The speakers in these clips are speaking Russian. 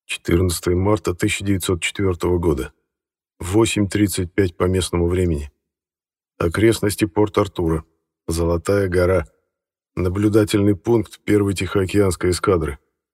14 марта 1904 года. 8:35 по местному времени. Окрестности Порт-Артура. Золотая гора. Наблюдательный пункт первой Тихоокеанской эскадры.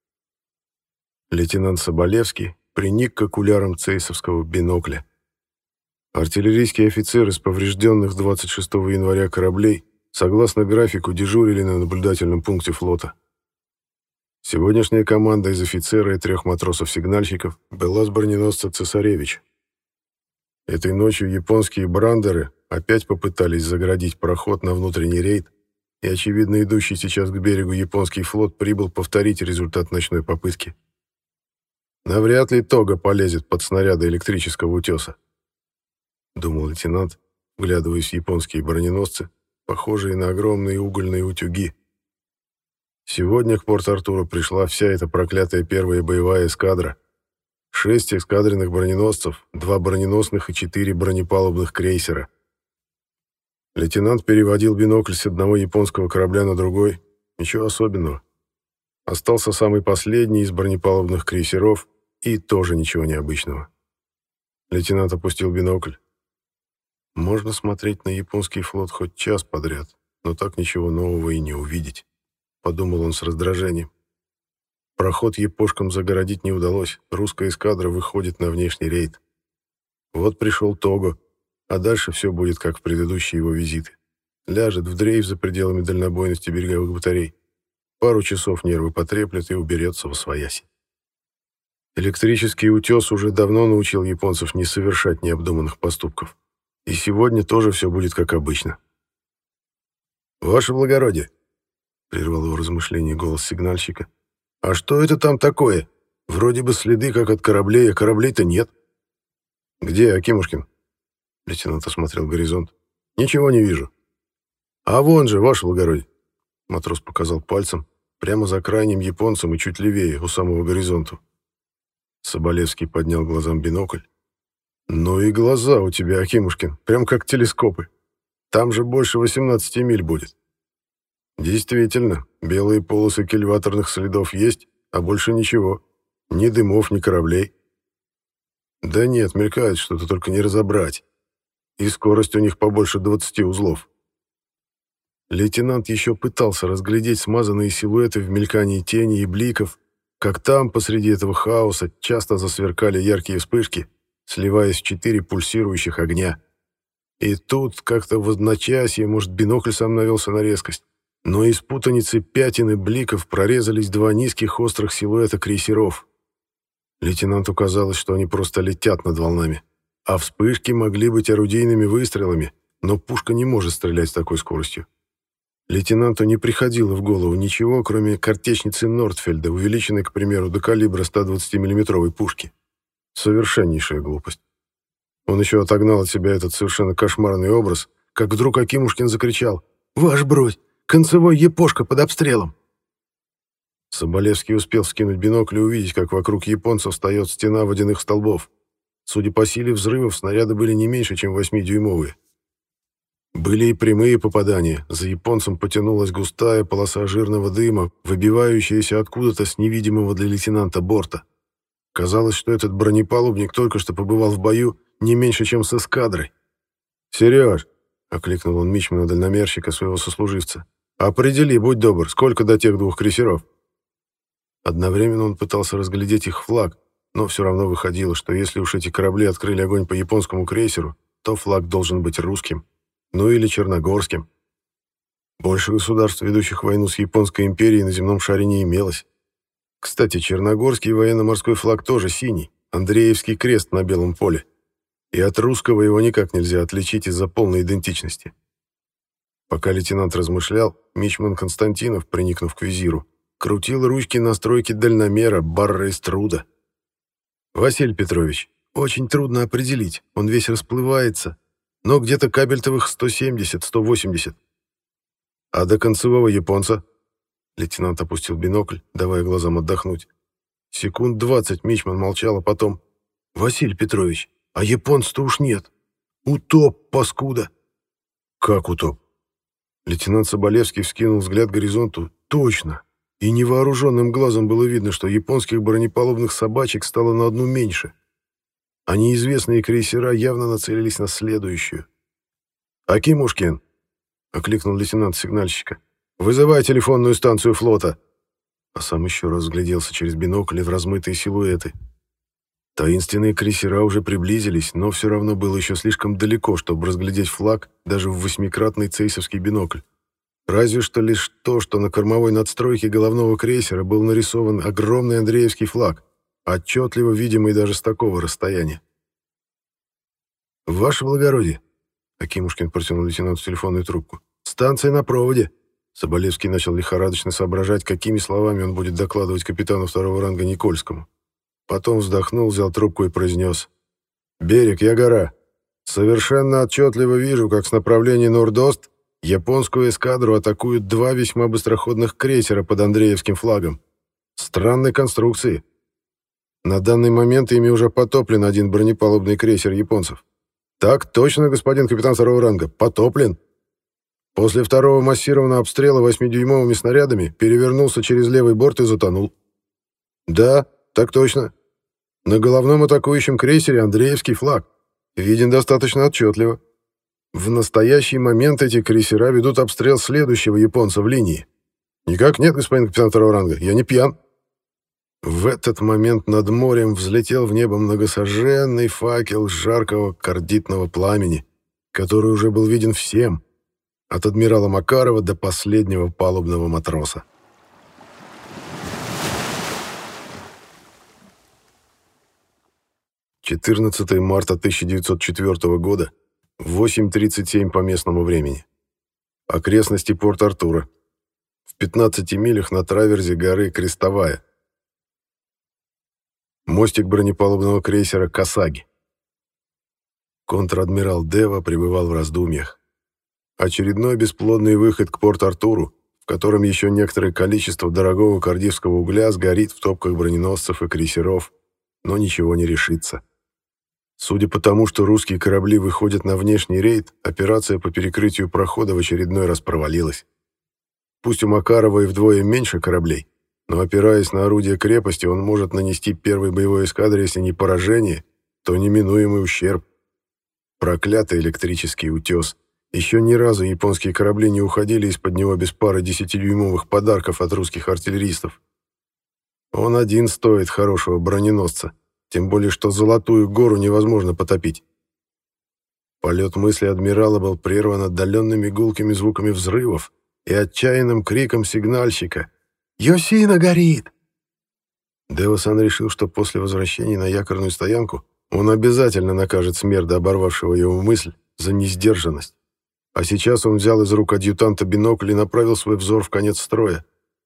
Лейтенант Соболевский приник к окулярам цейсовского бинокля. Артиллерийские офицеры с поврежденных 26 января кораблей согласно графику дежурили на наблюдательном пункте флота. Сегодняшняя команда из офицера и 3 матросов-сигнальщиков была с броненосца «Цесаревич». Этой ночью японские брандеры опять попытались загородить проход на внутренний рейд, и, очевидно, идущий сейчас к берегу японский флот прибыл повторить результат ночной попытки. Навряд ли Тога полезет под снаряды электрического утеса, думал лейтенант, вглядываясь в японские броненосцы, похожие на огромные угольные утюги. Сегодня к Порт-Артуру пришла вся эта проклятая первая боевая эскадра. 6 эскадренных броненосцев, 2 броненосных и 4 бронепалубных крейсера. Лейтенант переводил бинокль с одного японского корабля на другой. Ничего особенного. Остался самый последний из бронепалубных крейсеров, и тоже ничего необычного. Лейтенант опустил бинокль. Можно смотреть на японский флот хоть час подряд, но так ничего нового и не увидеть, подумал он с раздражением. Проход япошкам загородить не удалось, русская эскадра выходит на внешний рейд. Вот пришел Того, а дальше все будет как в предыдущие его визиты. Ляжет в дрейф за пределами дальнобойности береговых батарей. Пару часов нервы потреплет и уберется восвояси. Электрический утес уже давно научил японцев не совершать необдуманных поступков. И сегодня тоже все будет как обычно. «Ваше благородие», — прервал его размышление голос сигнальщика, — «а что это там такое? Вроде бы следы, как от кораблей, а кораблей-то нет». «Где Акимушкин?» Лейтенант осмотрел горизонт. «Ничего не вижу». «А вон же, ваше благородие», — матрос показал пальцем, прямо за крайним японцем и чуть левее, у самого горизонта. Соболевский поднял глазам бинокль. «Ну и глаза у тебя, Акимушкин, прям как телескопы. Там же больше 18 миль будет». «Действительно, белые полосы кильваторных следов есть, а больше ничего. Ни дымов, ни кораблей». «Да нет, мелькает что-то, только не разобрать. И скорость у них побольше 20 узлов». Лейтенант еще пытался разглядеть смазанные силуэты в мелькании тени и бликов, как там, посреди этого хаоса, часто засверкали яркие вспышки, сливаясь в 4 пульсирующих огня. И тут, как-то в одночасье, может, бинокль сам навелся на резкость, но из путаницы пятен и бликов прорезались 2 низких острых силуэта крейсеров. Лейтенанту казалось, что они просто летят над волнами, а вспышки могли быть орудийными выстрелами, но пушка не может стрелять с такой скоростью. Лейтенанту не приходило в голову ничего, кроме картечницы Нортфельда, увеличенной, к примеру, до калибра 120 миллиметровой пушки. Совершеннейшая глупость. Он еще отогнал от себя этот совершенно кошмарный образ, как вдруг Акимушкин закричал: «Ваш брось! Концевой япошка под обстрелом!» Соболевский успел вскинуть бинокль и увидеть, как вокруг японцев встает стена водяных столбов. Судя по силе взрывов, снаряды были не меньше, чем 8-дюймовые. Были и прямые попадания. За японцем потянулась густая полоса жирного дыма, выбивающаяся откуда-то с невидимого для лейтенанта борта. Казалось, что этот бронепалубник только что побывал в бою не меньше, чем с эскадрой. «Сереж», — окликнул он мичмана-дальномерщика, своего сослуживца, — «определи, будь добр, сколько до тех 2 крейсеров?» Одновременно он пытался разглядеть их флаг, но все равно выходило, что если уж эти корабли открыли огонь по японскому крейсеру, то флаг должен быть русским, ну или черногорским. Больше государств, ведущих войну с Японской империей, на земном шаре не имелось. Кстати, черногорский военно-морской флаг тоже синий, Андреевский крест на белом поле. И от русского его никак нельзя отличить из-за полной идентичности. Пока лейтенант размышлял, мичман Константинов, приникнув к визиру, крутил ручки настройки дальномера барра из труда. «Василий Петрович, очень трудно определить, он весь расплывается, но где-то кабельтовых 170-180. А до концевого японца?» Лейтенант опустил бинокль, давая глазам отдохнуть. Секунд 20 мичман молчал, а потом: «Василий Петрович, а японца-то уж нет. Утоп, паскуда!» «Как утоп?» Лейтенант Соболевский вскинул взгляд к горизонту. «Точно! и невооруженным глазом было видно, что японских бронепалубных собачек стало на одну меньше, а неизвестные крейсера явно нацелились на следующую. «Акимушкин!» — окликнул лейтенант сигнальщика. «Вызывай телефонную станцию флота!» А сам еще раз взгляделся через бинокли в размытые силуэты. Таинственные крейсера уже приблизились, но все равно было еще слишком далеко, чтобы разглядеть флаг даже в 8-кратный цейсовский бинокль. Разве что лишь то, что на кормовой надстройке головного крейсера был нарисован огромный Андреевский флаг, отчетливо видимый даже с такого расстояния. «Ваше благородие!» — Акимушкин протянул лейтенанту телефонную трубку. «Станция на проводе!» Соболевский начал лихорадочно соображать, какими словами он будет докладывать капитану второго ранга Никольскому. Потом вздохнул, взял трубку и произнес: «Берег, я гора. Совершенно отчетливо вижу, как с направления Нордост японскую эскадру атакуют 2 весьма быстроходных крейсера под Андреевским флагом. Странной конструкции. На данный момент ими уже потоплен один бронепалубный крейсер японцев. Так точно, господин капитан второго ранга, потоплен. После второго массированного обстрела 8-дюймовыми снарядами перевернулся через левый борт и затонул. Да, так точно. На головном атакующем крейсере Андреевский флаг. Виден достаточно отчетливо. В настоящий момент эти крейсера ведут обстрел следующего японца в линии. Никак нет, господин капитан второго ранга, я не пьян». В этот момент над морем взлетел в небо многосожженный факел жаркого кардитного пламени, который уже был виден всем, от адмирала Макарова до последнего палубного матроса. 14 марта 1904 года, 8:37 по местному времени. Окрестности Порт-Артура. В 15 милях на траверзе горы Крестовая. Мостик бронепалубного крейсера «Касаги». Контр-адмирал Дева пребывал в раздумьях. Очередной бесплодный выход к Порт-Артуру, в котором еще некоторое количество дорогого кардивского угля сгорит в топках броненосцев и крейсеров, но ничего не решится. Судя по тому, что русские корабли выходят на внешний рейд, операция по перекрытию прохода в очередной раз провалилась. Пусть у Макарова и вдвое меньше кораблей, но опираясь на орудия крепости, он может нанести первой боевой эскадре, если не поражение, то неминуемый ущерб. Проклятый электрический утес. Еще ни разу японские корабли не уходили из-под него без пары 10-дюймовых подарков от русских артиллеристов. Он один стоит хорошего броненосца, тем более что Золотую гору невозможно потопить. Полет мысли адмирала был прерван отдаленными гулкими звуками взрывов и отчаянным криком сигнальщика: «Йосина горит!». Дева-сан решил, что после возвращения на якорную стоянку он обязательно накажет смерда, оборвавшего его мысль, за несдержанность. А сейчас он взял из рук адъютанта бинокль и направил свой взор в конец строя.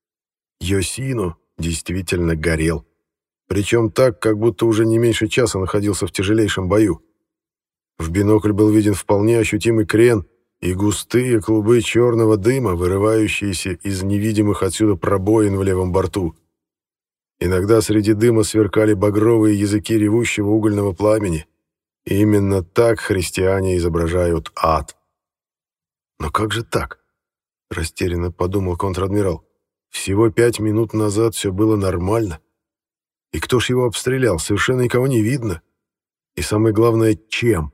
Йосино действительно горел. Причем так, как будто уже не меньше часа находился в тяжелейшем бою. В бинокль был виден вполне ощутимый крен и густые клубы черного дыма, вырывающиеся из невидимых отсюда пробоин в левом борту. Иногда среди дыма сверкали багровые языки ревущего угольного пламени. И именно так христиане изображают ад. «Но как же так?» — растерянно подумал контр-адмирал. «Всего 5 минут назад все было нормально. И кто ж его обстрелял? Совершенно никого не видно. И самое главное, чем?»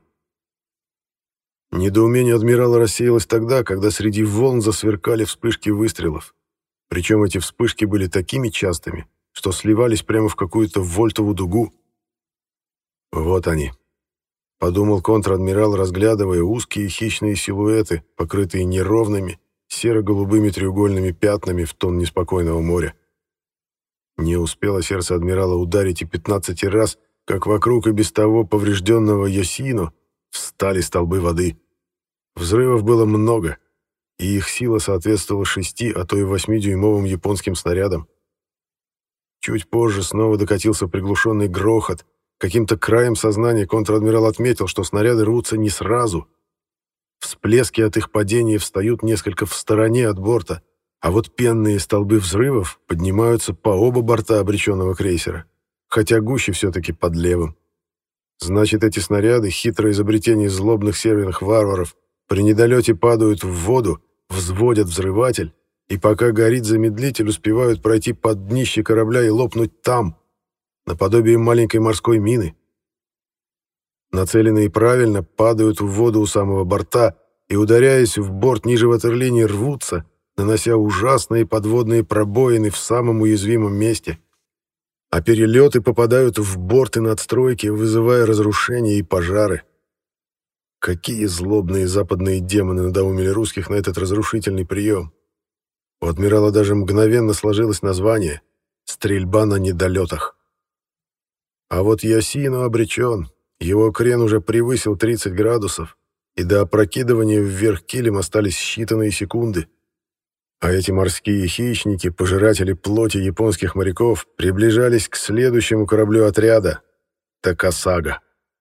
Недоумение адмирала рассеялось тогда, когда среди волн засверкали вспышки выстрелов. Причем эти вспышки были такими частыми, что сливались прямо в какую-то вольтову дугу. «Вот они», — подумал контр-адмирал, разглядывая узкие хищные силуэты, покрытые неровными, серо-голубыми треугольными пятнами в тон неспокойного моря. Не успело сердце адмирала ударить и 15 раз, как вокруг и без того поврежденного Йосино встали столбы воды. Взрывов было много, и их сила соответствовала 6, а то и 8-дюймовым японским снарядам. Чуть позже снова докатился приглушенный грохот. Каким-то краем сознания контр-адмирал отметил, что снаряды рвутся не сразу. Всплески от их падения встают несколько в стороне от борта, а вот пенные столбы взрывов поднимаются по оба борта обреченного крейсера, хотя гуще все-таки под левым. Значит, эти снаряды, хитрое изобретение злобных северных варваров, при недолете падают в воду, взводят взрыватель и пока горит замедлитель, успевают пройти под днище корабля и лопнуть там, наподобие маленькой морской мины. Нацеленные правильно, падают в воду у самого борта и, ударяясь в борт ниже ватерлинии, рвутся, нанося ужасные подводные пробоины в самом уязвимом месте. А перелеты попадают в борт и надстройки, вызывая разрушения и пожары. Какие злобные западные демоны надоумили русских на этот разрушительный прием. У адмирала даже мгновенно сложилось название «Стрельба на недолетах». А вот Йосино обречен, его крен уже превысил 30 градусов, и до опрокидывания вверх килем остались считанные секунды. А эти морские хищники, пожиратели плоти японских моряков, приближались к следующему кораблю отряда — Такасага.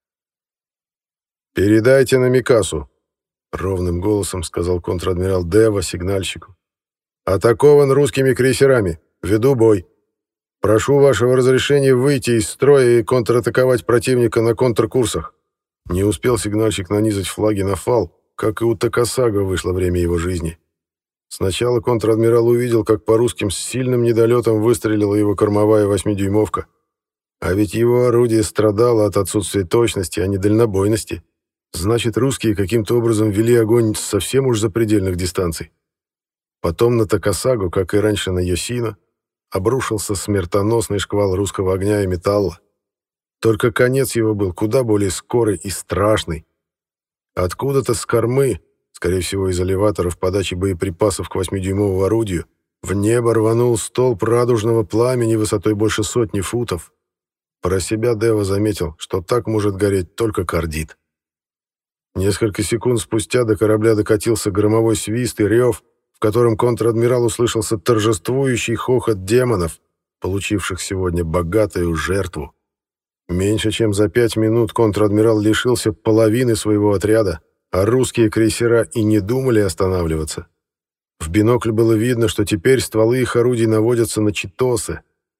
«Передайте на Микасу», — ровным голосом сказал контр-адмирал Дева сигнальщику. «Атакован русскими крейсерами. Веду бой. Прошу вашего разрешения выйти из строя и контратаковать противника на контркурсах». Не успел сигнальщик нанизать флаги на фал, как и у Такасага вышло время его жизни. Сначала контр-адмирал увидел, как по русским с сильным недолетом выстрелила его кормовая 8-дюймовка. А ведь его орудие страдало от отсутствия точности, а не дальнобойности. Значит, русские каким-то образом вели огонь с совсем уж запредельных дистанций. Потом на Такасагу, как и раньше на Йосино, обрушился смертоносный шквал русского огня и металла. Только конец его был куда более скорый и страшный. Откуда-то с кормы, скорее всего из элеваторов подачи боеприпасов к 8-дюймовому орудию, в небо рванул столб радужного пламени высотой больше 100 футов. Про себя Дева заметил, что так может гореть только кардит. Несколько секунд спустя до корабля докатился громовой свист и рев, в котором контр-адмирал услышался торжествующий хохот демонов, получивших сегодня богатую жертву. Меньше чем за 5 минут контр-адмирал лишился половины своего отряда, а русские крейсера и не думали останавливаться. В бинокль было видно, что теперь стволы их орудий наводятся на Читосы.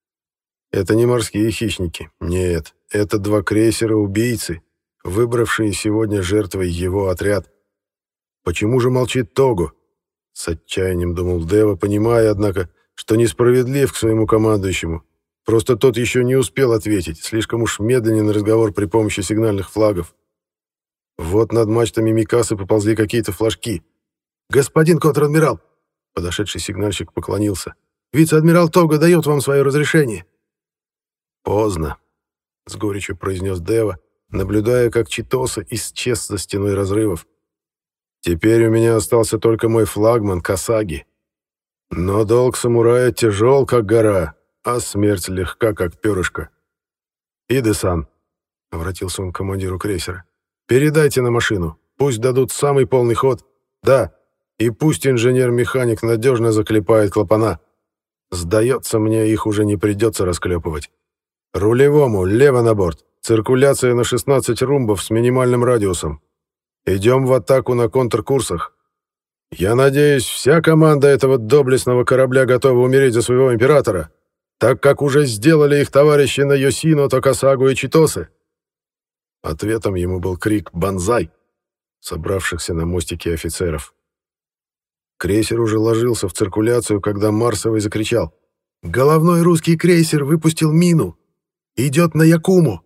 Это не морские хищники, нет, это 2 крейсера-убийцы, выбравшие сегодня жертвой его отряд. Почему же молчит Того? С отчаянием думал Дева, понимая, однако, что несправедлив к своему командующему. Просто тот еще не успел ответить, слишком уж медленен разговор при помощи сигнальных флагов. Вот над мачтами Микасы поползли какие-то флажки. «Господин контр-адмирал!» Подошедший сигнальщик поклонился. «Вице-адмирал Того дает вам свое разрешение». «Поздно», — с горечью произнес Дева, наблюдая, как Читоса исчез за стеной разрывов. «Теперь у меня остался только мой флагман Касаги. Но долг самурая тяжел, как гора, а смерть легка, как перышко. Иде-сан», — обратился он к командиру крейсера, — «передайте на машину, пусть дадут самый полный ход. Да, и пусть инженер-механик надежно заклепает клапана. Сдается мне, их уже не придется расклепывать. Рулевому, лево на борт. Циркуляция на 16 румбов с минимальным радиусом. Идем в атаку на контркурсах. Я надеюсь, вся команда этого доблестного корабля готова умереть за своего императора, так как уже сделали их товарищи на Йосино, Такасагу и Читосы». Ответом ему был крик «Бонзай!», собравшихся на мостике офицеров. Крейсер уже ложился в циркуляцию, когда Марсовый закричал: «Головной русский крейсер выпустил мину! Идет на Якуму!»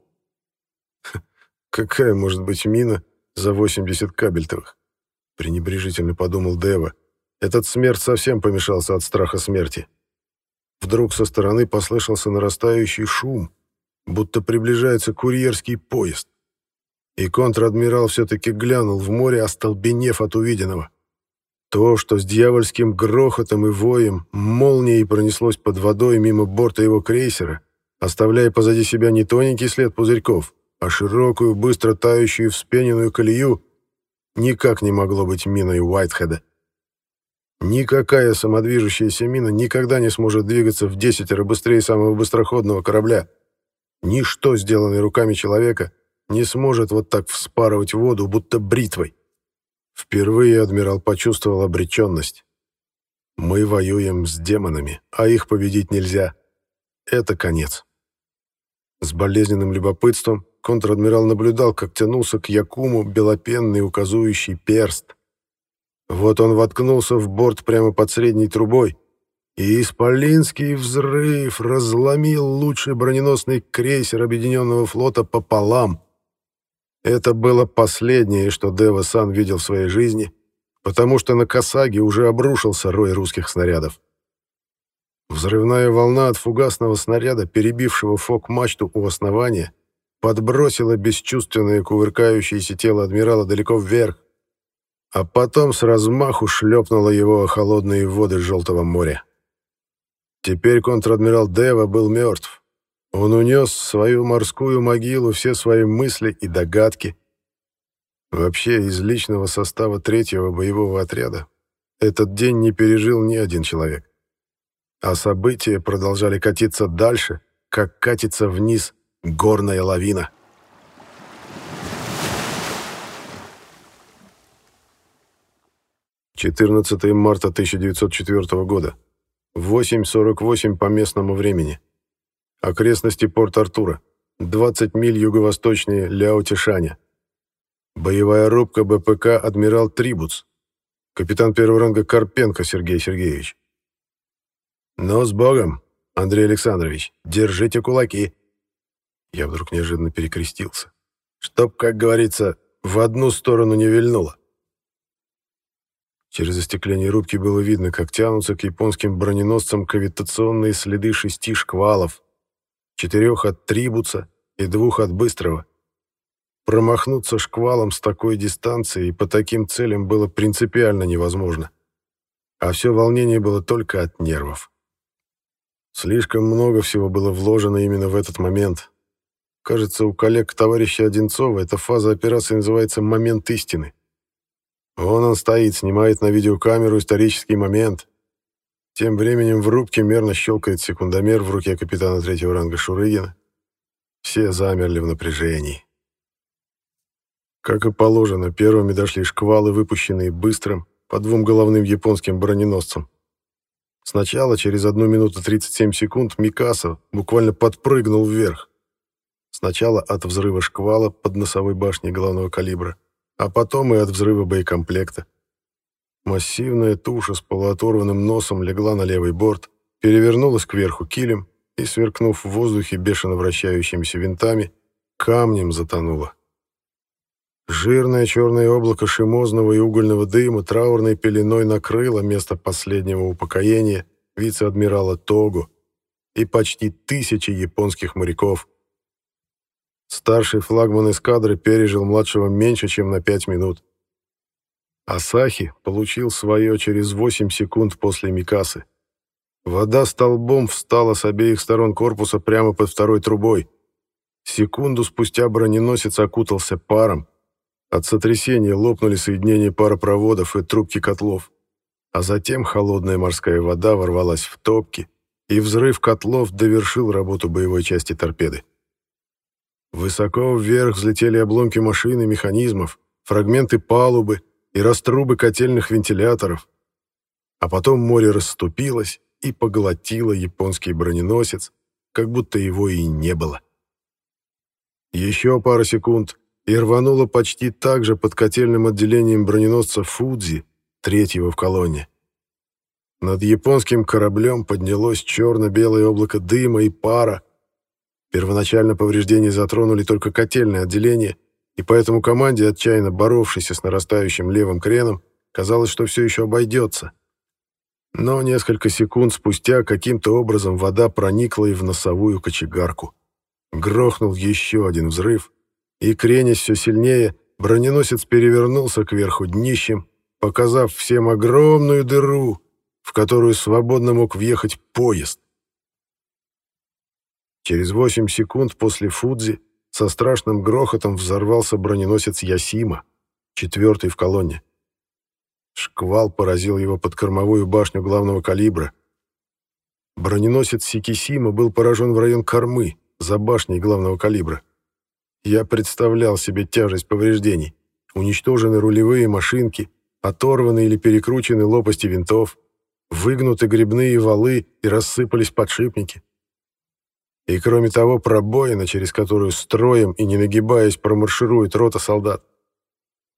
«Какая может быть мина за 80 кабельтовых?» — пренебрежительно подумал Дева. Этот смерть совсем помешался от страха смерти. Вдруг со стороны послышался нарастающий шум, будто приближается курьерский поезд. И контр-адмирал все-таки глянул в море, остолбенев от увиденного. То, что с дьявольским грохотом и воем молнией пронеслось под водой мимо борта его крейсера, оставляя позади себя не тоненький след пузырьков, а широкую, быстро тающую вспененную колею, никак не могло быть миной Уайтхеда. Никакая самодвижущаяся мина никогда не сможет двигаться в 10 быстрее самого быстроходного корабля. Ничто, сделанное руками человека, не сможет вот так вспарывать воду, будто бритвой. Впервые адмирал почувствовал обреченность. Мы воюем с демонами, а их победить нельзя. Это конец. С болезненным любопытством контр-адмирал наблюдал, как тянулся к Якуму белопенный указующий перст. Вот он воткнулся в борт прямо под средней трубой, и исполинский взрыв разломил лучший броненосный крейсер Объединенного флота пополам. Это было последнее, что Дева-сан видел в своей жизни, потому что на Касаге уже обрушился рой русских снарядов. Взрывная волна от фугасного снаряда, перебившего фок-мачту у основания, подбросила бесчувственное кувыркающееся тело адмирала далеко вверх, а потом с размаху шлепнула его о холодные воды Желтого моря. Теперь контр-адмирал Дева был мертв. Он унес в свою морскую могилу все свои мысли и догадки. Вообще, из личного состава 3-го боевого отряда этот день не пережил ни один человек. А события продолжали катиться дальше, как катится вниз горная лавина. «14 марта 1904 года. 8:48 по местному времени. Окрестности Порт-Артура. 20 миль юго-восточнее Ляо-Тишаня. Боевая рубка БПК «Адмирал Трибуц». Капитан первого ранга Карпенко Сергей Сергеевич. «Но с Богом, Андрей Александрович, держите кулаки!» Я вдруг неожиданно перекрестился. Чтоб, как говорится, в одну сторону не вильнуло. Через остекление рубки было видно, как тянутся к японским броненосцам кавитационные следы 6 шквалов, 4 от Трибуца и 2 от Быстрого. Промахнуться шквалом с такой дистанции и по таким целям было принципиально невозможно. А все волнение было только от нервов. Слишком много всего было вложено именно в этот момент. Кажется, у коллег товарища Одинцова эта фаза операции называется «момент истины». Вон он стоит, снимает на видеокамеру исторический момент. Тем временем в рубке мерно щелкает секундомер в руке капитана 3-го ранга Шурыгина. Все замерли в напряжении. Как и положено, первыми дошли шквалы, выпущенные Быстрым по 2 головным японским броненосцам. Сначала, через 1 минуту 37 секунд, Микаса буквально подпрыгнул вверх. Сначала от взрыва шквала под носовой башней главного калибра, а потом и от взрыва боекомплекта. Массивная туша с полуоторванным носом легла на левый борт, перевернулась кверху килем и, сверкнув в воздухе бешено вращающимися винтами, камнем затонула. Жирное черное облако шимозного и угольного дыма траурной пеленой накрыло место последнего упокоения вице-адмирала Того и почти 1000 японских моряков. Старший флагман эскадры пережил младшего меньше, чем на 5 минут. Асахи получил свое через 8 секунд после Микасы. Вода столбом встала с обеих сторон корпуса прямо под второй трубой. Секунду спустя броненосец окутался паром. От сотрясения лопнули соединения паропроводов и трубки котлов. А затем холодная морская вода ворвалась в топки, и взрыв котлов довершил работу боевой части торпеды. Высоко вверх взлетели обломки машин и механизмов, фрагменты палубы и раструбы котельных вентиляторов. А потом море расступилось и поглотило японский броненосец, как будто его и не было. Еще пара секунд, и рвануло почти так же под котельным отделением броненосца «Фудзи», 3-го в колонне. Над японским кораблем поднялось черно-белое облако дыма и пара. Первоначально повреждения затронули только котельное отделение, и поэтому команде, отчаянно боровшейся с нарастающим левым креном, казалось, что все еще обойдется. Но несколько секунд спустя каким-то образом вода проникла и в носовую кочегарку. Грохнул еще один взрыв, и, кренясь все сильнее, броненосец перевернулся кверху днищем, показав всем огромную дыру, в которую свободно мог въехать поезд. Через 8 секунд после Фудзи со страшным грохотом взорвался броненосец Ясима, 4-й в колонне. Шквал поразил его под кормовую башню главного калибра. Броненосец Сикисима был поражен в район кормы, за башней главного калибра. Я представлял себе тяжесть повреждений. Уничтожены рулевые машинки, оторваны или перекручены лопасти винтов, выгнуты гребные валы и рассыпались подшипники. И кроме того, пробоина, через которую строем и не нагибаясь промарширует рота солдат.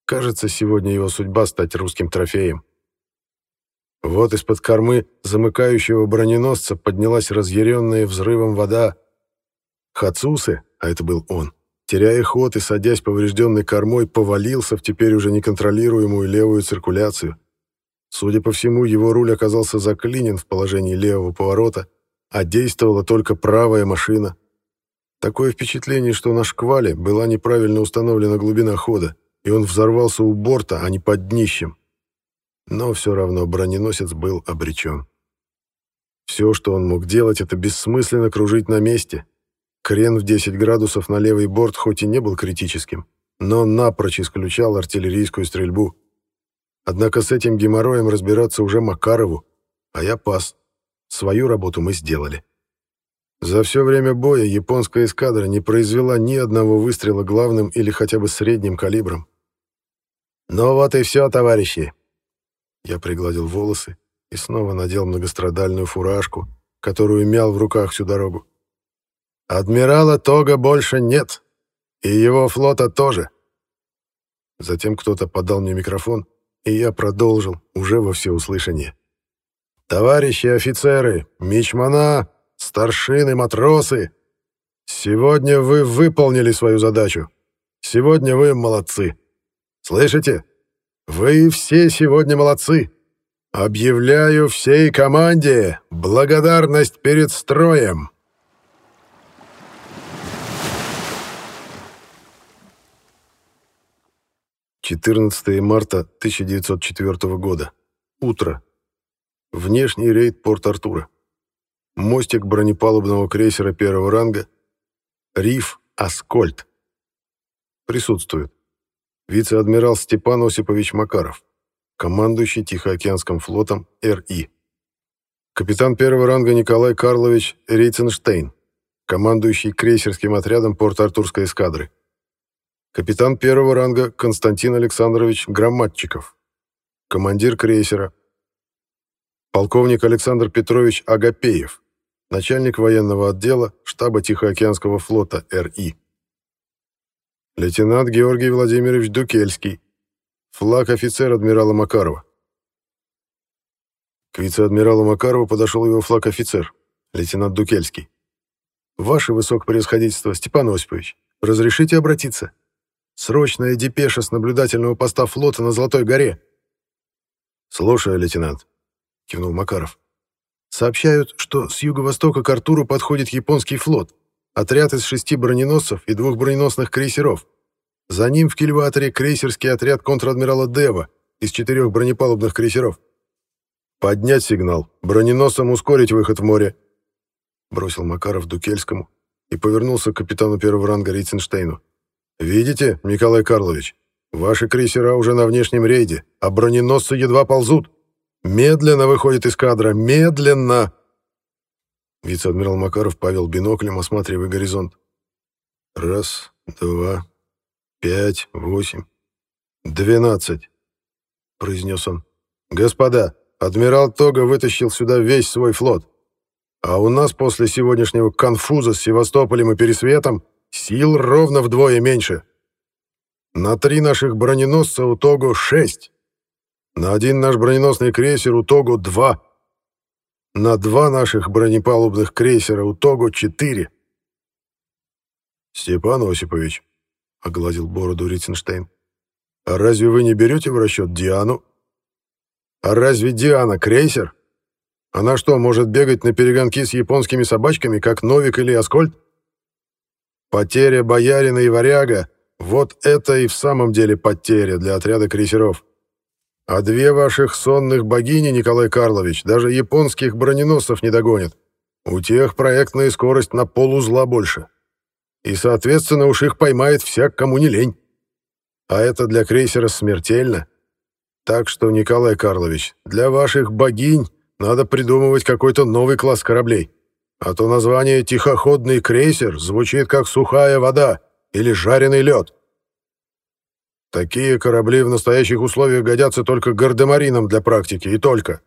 Кажется, сегодня его судьба стать русским трофеем. Вот из-под кормы замыкающего броненосца поднялась разъяренная взрывом вода. Хацусе, а это был он, теряя ход и садясь поврежденной кормой, повалился в теперь уже неконтролируемую левую циркуляцию. Судя по всему, его руль оказался заклинен в положении левого поворота, а действовала только правая машина. Такое впечатление, что на шквале была неправильно установлена глубина хода, и он взорвался у борта, а не под днищем. Но все равно броненосец был обречен. Все, что он мог делать, это бессмысленно кружить на месте. Крен в 10 градусов на левый борт хоть и не был критическим, но напрочь исключал артиллерийскую стрельбу. Однако с этим геморроем разбираться уже Макарову, а я пас. Свою работу мы сделали. За все время боя японская эскадра не произвела ни одного выстрела главным или хотя бы средним калибром. «Ну вот и все, товарищи!» Я пригладил волосы и снова надел многострадальную фуражку, которую мял в руках всю дорогу. «Адмирала Тога больше нет, и его флота тоже». Затем кто-то подал мне микрофон, и я продолжил уже во всеуслышание. «Товарищи офицеры, мичмана, старшины, матросы, сегодня вы выполнили свою задачу. Сегодня вы молодцы. Слышите? Вы все сегодня молодцы. Объявляю всей команде благодарность перед строем». «14 марта 1904 года. Утро. Внешний рейд Порт-Артура. Мостик бронепалубного крейсера первого ранга. Риф «Аскольд». Присутствует вице-адмирал Степан Осипович Макаров, командующий Тихоокеанским флотом РИ. Капитан первого ранга Николай Карлович Рейценштейн, командующий крейсерским отрядом Порт-Артурской эскадры. Капитан первого ранга Константин Александрович Громадчиков, командир крейсера. Полковник Александр Петрович Агапеев, начальник военного отдела штаба Тихоокеанского флота РИ. Лейтенант Георгий Владимирович Дукельский, флаг офицер адмирала Макарова. К вице-адмиралу Макарову подошел его флаг офицер, лейтенант Дукельский. «Ваше высокопревосходительство, Степан Осипович, разрешите обратиться? Срочная депеша с наблюдательного поста флота на Золотой горе». «Слушаю, лейтенант», — кивнул Макаров. «Сообщают, что с юго-востока к Артуру подходит японский флот. Отряд из 6 броненосцев и 2 броненосных крейсеров. За ним в кильваторе крейсерский отряд контр-адмирала Дева из 4 бронепалубных крейсеров. Поднять сигнал, броненосцам ускорить выход в море», — бросил Макаров Дукельскому и повернулся к капитану первого ранга Рейценштейну. «Видите, Николай Карлович, ваши крейсера уже на внешнем рейде, а броненосцы едва ползут. Медленно выходит эскадра, медленно!» Вице-адмирал Макаров повел биноклем, осматривая горизонт. 1, 2, 5, 8, 12, произнес он. «Господа, адмирал Тога вытащил сюда весь свой флот. А у нас после сегодняшнего конфуза с Севастополем и Пересветом сил ровно вдвое меньше. На 3 наших броненосца у Того 6. На 1 наш броненосный крейсер у Того 2. На 2 наших бронепалубных крейсера у Того 4. «Степан Осипович», — огладил бороду Ритценштейн, — «а разве вы не берете в расчет Диану? А разве Диана крейсер? Она что, может бегать на перегонки с японскими собачками, как Новик или Аскольд? Потеря Боярина и Варяга — вот это и в самом деле потеря для отряда крейсеров. А 2 ваших сонных богини, Николай Карлович, даже японских броненосцев не догонят. У тех проектная скорость на полузла больше. И, соответственно, уж их поймает всяк, кому не лень. А это для крейсера смертельно. Так что, Николай Карлович, для ваших богинь надо придумывать какой-то новый класс кораблей. А то название «тихоходный крейсер» звучит как «сухая вода» или «жареный лед». Такие корабли в настоящих условиях годятся только гардемаринам для практики, и только.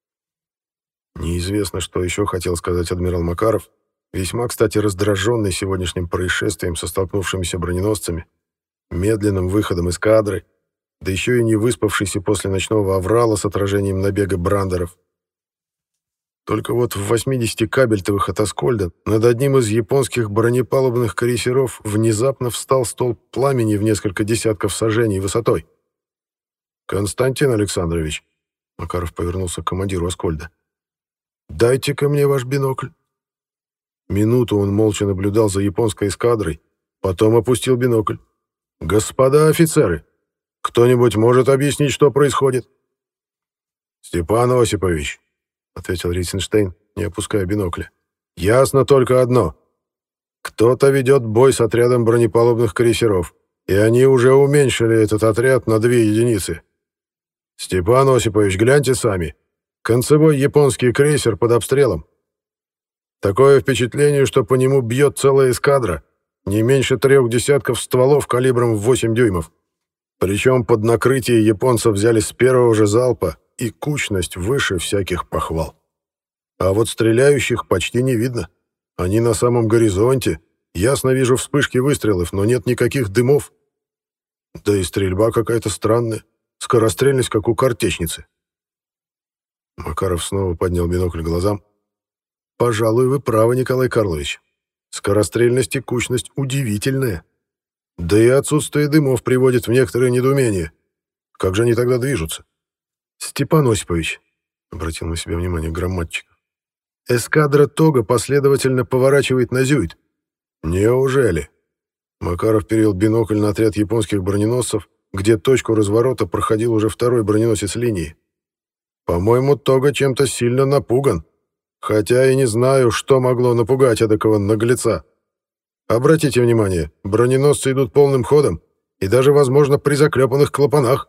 Неизвестно, что еще хотел сказать адмирал Макаров, весьма, кстати, раздраженный сегодняшним происшествием со столкнувшимися броненосцами, медленным выходом эскадры да еще и не выспавшийся после ночного аврала с отражением набега брандеров. Только вот в 80 кабельтовых от Аскольда над одним из японских бронепалубных крейсеров внезапно встал столб пламени в несколько десятков сажений высотой. «Константин Александрович», — Макаров повернулся к командиру Аскольда, — «дайте-ка мне ваш бинокль». Минуту он молча наблюдал за японской эскадрой, потом опустил бинокль. «Господа офицеры, кто-нибудь может объяснить, что происходит?» «Степан Осипович», — ответил Рейценштейн, не опуская бинокля, — «ясно только одно. Кто-то ведет бой с отрядом бронепалубных крейсеров, и они уже уменьшили этот отряд на 2 единицы. Степан Осипович, гляньте сами. Концевой японский крейсер под обстрелом. Такое впечатление, что по нему бьет целая эскадра, не меньше 3 десятков стволов калибром в 8 дюймов. Причем под накрытие японцев взяли с первого же залпа, и кучность выше всяких похвал. А вот стреляющих почти не видно. Они на самом горизонте. Ясно вижу вспышки выстрелов, но нет никаких дымов. Да и стрельба какая-то странная. Скорострельность, как у картечницы. Макаров снова поднял бинокль к глазам. «Пожалуй, вы правы, Николай Карлович. Скорострельность и кучность удивительная. Да и отсутствие дымов приводит в некоторое недоумение. Как же они тогда движутся?» «Степан Осипович», — обратил на себя внимание грамматчиков, — «эскадра Тога последовательно поворачивает на Зюит». «Неужели?» Макаров перевел бинокль на отряд японских броненосцев, где точку разворота проходил уже 2-й броненосец линии. «По-моему, Тога чем-то сильно напуган, хотя и не знаю, что могло напугать эдакого наглеца. Обратите внимание, броненосцы идут полным ходом и даже, возможно, при заклепанных клапанах».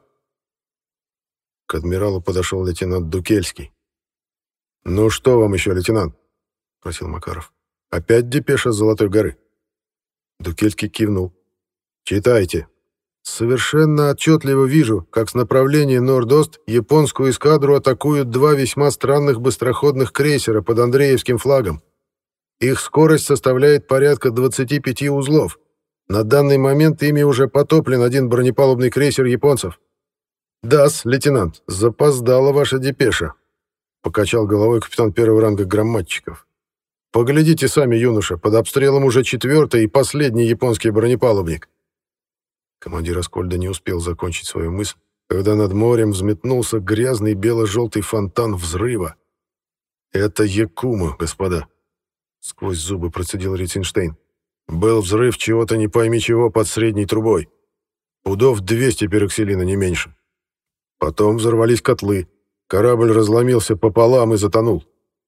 К адмиралу подошел лейтенант Дукельский. «Ну что вам еще, лейтенант?» — спросил Макаров. «Опять депеша с Золотой горы?» Дукельский кивнул. «Читайте». «Совершенно отчетливо вижу, как с направления Норд-Ост японскую эскадру атакуют 2 весьма странных быстроходных крейсера под Андреевским флагом. Их скорость составляет порядка 25 узлов. На данный момент ими уже потоплен 1 бронепалубный крейсер японцев». «Да-с, лейтенант, запоздала ваша депеша», — покачал головой капитан 1-го ранга грамматчиков. «Поглядите сами, юноша, под обстрелом уже 4-й и последний японский бронепалубник». Командир Аскольда не успел закончить свою мысль, когда над морем взметнулся грязный бело-желтый фонтан взрыва. «Это Якума, господа», — сквозь зубы процедил Рейценштейн. «Был взрыв чего-то не пойми чего под средней трубой. Пудов 200 пироксилина, не меньше. Потом взорвались котлы. Корабль разломился пополам и затонул».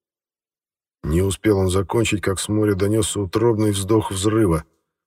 Не успел он закончить, как с моря донесся утробный вздох взрыва.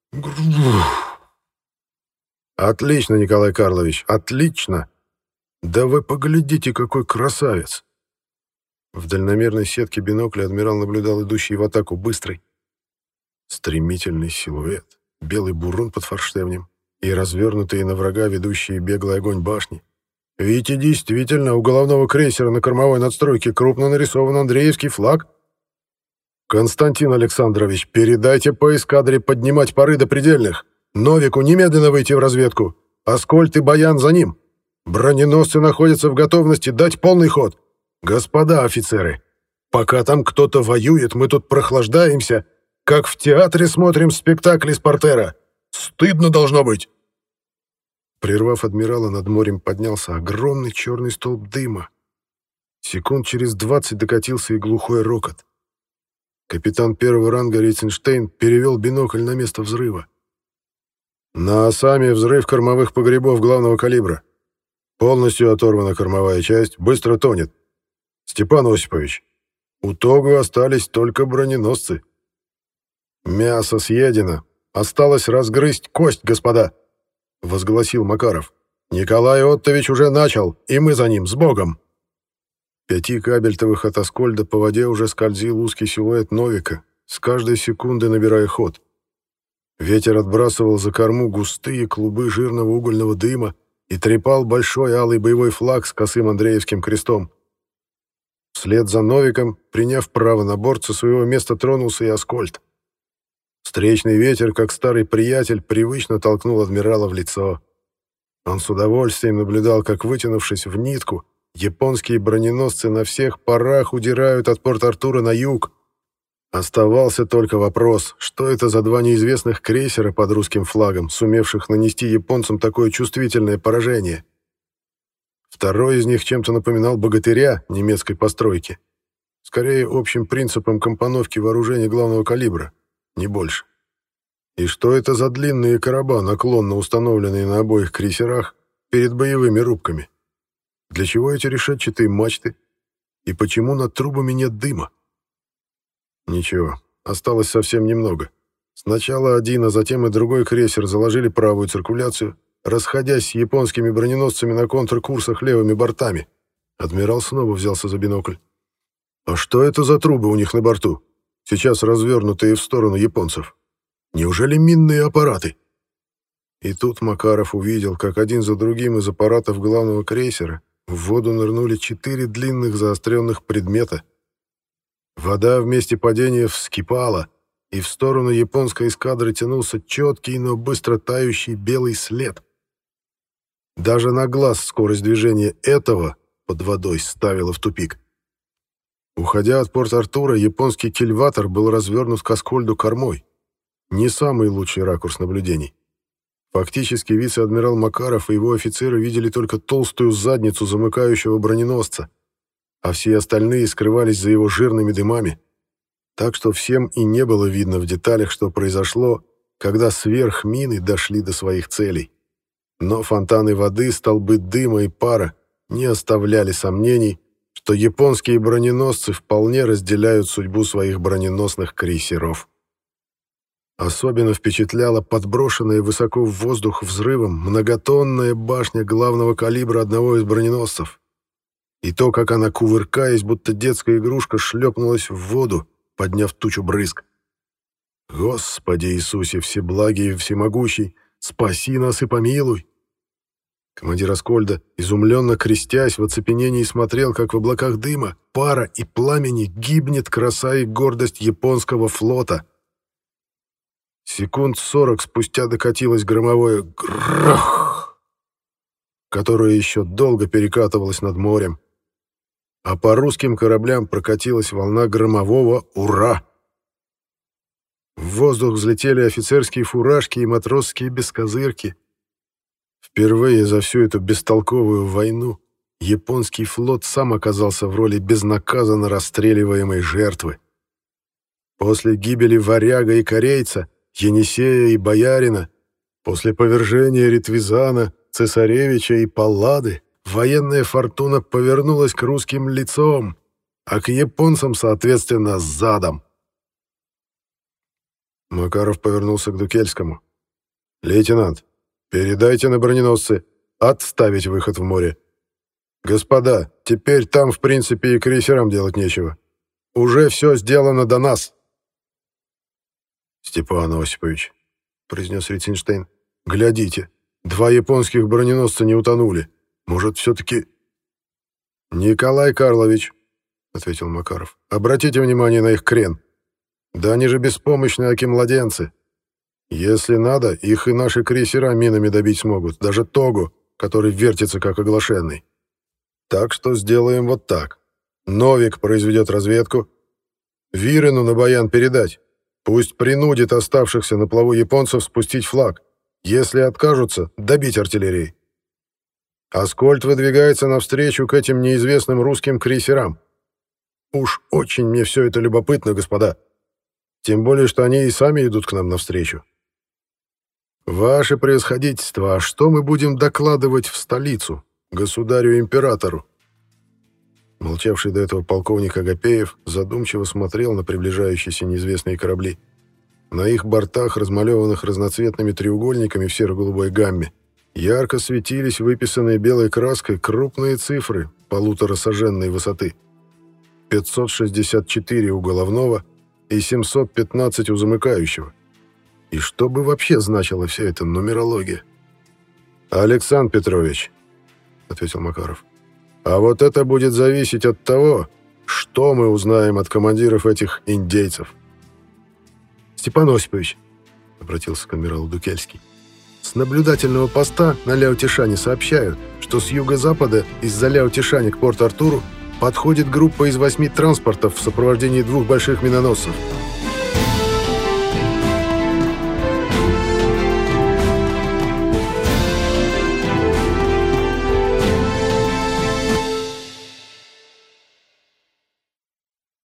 «Отлично, Николай Карлович, отлично! Да вы поглядите, какой красавец!» В дальномерной сетке бинокля адмирал наблюдал идущий в атаку быстрый. Стремительный силуэт, белый бурун под форштевнем и развернутые на врага ведущие беглый огонь башни. Ведь и действительно, у головного крейсера на кормовой надстройке крупно нарисован Андреевский флаг. «Константин Александрович, передайте по эскадре поднимать пары до предельных. Новику немедленно выйти в разведку. Аскольд и Баян за ним. Броненосцы находятся в готовности дать полный ход. Господа офицеры, пока там кто-то воюет, мы тут прохлаждаемся, как в театре смотрим спектакль из портера. Стыдно должно быть». Прервав адмирала, над морем поднялся огромный черный столб дыма. Секунд через 20 докатился и глухой рокот. Капитан 1-го ранга Рейценштейн перевел бинокль на место взрыва. «На Осаме взрыв кормовых погребов главного калибра. Полностью оторвана кормовая часть, быстро тонет. Степан Осипович, у Тогу остались только броненосцы. Мясо съедено, осталось разгрызть кость, господа», — возгласил Макаров. «Николай Оттович уже начал, и мы за ним, с Богом!» 5 кабельтовых от Аскольда по воде уже скользил узкий силуэт Новика, с каждой секунды набирая ход. Ветер отбрасывал за корму густые клубы жирного угольного дыма и трепал большой алый боевой флаг с косым Андреевским крестом. Вслед за Новиком, приняв право на борт, со своего места тронулся и Аскольд. Встречный ветер, как старый приятель, привычно толкнул адмирала в лицо. Он с удовольствием наблюдал, как, вытянувшись в нитку, японские броненосцы на всех парах удирают от Порт-Артура на юг. Оставался только вопрос, что это за два неизвестных крейсера под русским флагом, сумевших нанести японцам такое чувствительное поражение. Второй из них чем-то напоминал «Богатыря» немецкой постройки. Скорее, общим принципом компоновки вооружения главного калибра, не больше. И что это за длинные короба, наклонно установленные на обоих крейсерах перед боевыми рубками? Для чего эти решетчатые мачты? И почему над трубами нет дыма? Ничего, осталось совсем немного. Сначала один, а затем и другой крейсер заложили правую циркуляцию, расходясь с японскими броненосцами на контркурсах левыми бортами. Адмирал снова взялся за бинокль. А что это за трубы у них на борту, сейчас развернутые в сторону японцев? Неужели минные аппараты? И тут Макаров увидел, как один за другим из аппаратов главного крейсера в воду нырнули 4 длинных заостренных предмета. Вода в месте падения вскипала, и в сторону японской эскадры тянулся четкий, но быстро тающий белый след. Даже на глаз скорость движения этого под водой ставила в тупик. Уходя от Порт-Артура, японский кильватор был развернут к Аскольду кормой. Не самый лучший ракурс наблюдений. Фактически вице-адмирал Макаров и его офицеры видели только толстую задницу замыкающего броненосца, а все остальные скрывались за его жирными дымами. Так что всем и не было видно в деталях, что произошло, когда сверхмины дошли до своих целей. Но фонтаны воды, столбы дыма и пара не оставляли сомнений, что японские броненосцы вполне разделяют судьбу своих броненосных крейсеров. Особенно впечатляла подброшенная высоко в воздух взрывом многотонная башня главного калибра одного из броненосцев. И то, как она, кувыркаясь, будто детская игрушка, шлепнулась в воду, подняв тучу брызг. «Господи Иисусе, всеблагий и всемогущий, спаси нас и помилуй!» Командир Аскольда, изумленно крестясь, в оцепенении смотрел, как в облаках дыма, пара и пламени гибнет краса и гордость японского флота. Секунд 40 спустя докатилось громовое «грах», которое еще долго перекатывалось над морем, а по русским кораблям прокатилась волна громового «ура». В воздух взлетели офицерские фуражки и матросские бескозырки. Впервые за всю эту бестолковую войну японский флот сам оказался в роли безнаказанно расстреливаемой жертвы. После гибели Варяга и Корейца, Енисея и Боярина, после повержения Ритвизана, Цесаревича и Паллады, военная фортуна повернулась к русским лицом, а к японцам, соответственно, задом. Макаров повернулся к Дукельскому. «Лейтенант, передайте на броненосцы отставить выход в море. Господа, теперь там, в принципе, и крейсерам делать нечего. Уже все сделано до нас». «Степан Осипович», — произнес Ритценштейн, — «глядите, 2 японских броненосца не утонули. Может, все-таки...» «Николай Карлович», — ответил Макаров, — «обратите внимание на их крен. Да они же беспомощные, аки младенцы. Если надо, их и наши крейсера минами добить смогут, даже Тогу, который вертится как оглашенный. Так что сделаем вот так. Новик произведет разведку. Вирену на баян передать. Пусть принудит оставшихся на плаву японцев спустить флаг. Если откажутся, добить артиллерией. Аскольд выдвигается навстречу к этим неизвестным русским крейсерам. Уж очень мне все это любопытно, господа. Тем более, что они и сами идут к нам навстречу. Ваше превосходительство, а что мы будем докладывать в столицу, государю-императору?» Молчавший до этого полковник Агапеев задумчиво смотрел на приближающиеся неизвестные корабли. На их бортах, размалеванных разноцветными треугольниками в серо-голубой гамме, ярко светились выписанные белой краской крупные цифры 1,5-саженной высоты. 564 у головного и 715 у замыкающего. И что бы вообще значила вся эта нумерология? «Александр Петрович», — ответил Макаров, — «а вот это будет зависеть от того, что мы узнаем от командиров этих индейцев». «Степан Осипович», — обратился к адмиралу Дукельский, — С наблюдательного поста на Ляо-Тишане сообщают, что с юго-запада из-за Ляо-Тишани к Порт-Артуру подходит группа из 8 транспортов в сопровождении 2 больших миноносцев.